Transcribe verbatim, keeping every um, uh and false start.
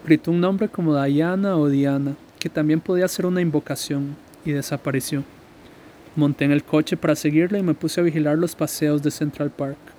Gritó un nombre como Diana o Diana, que también podía ser una invocación, y desapareció. Monté en el coche para seguirla y me puse a vigilar los paseos de Central Park.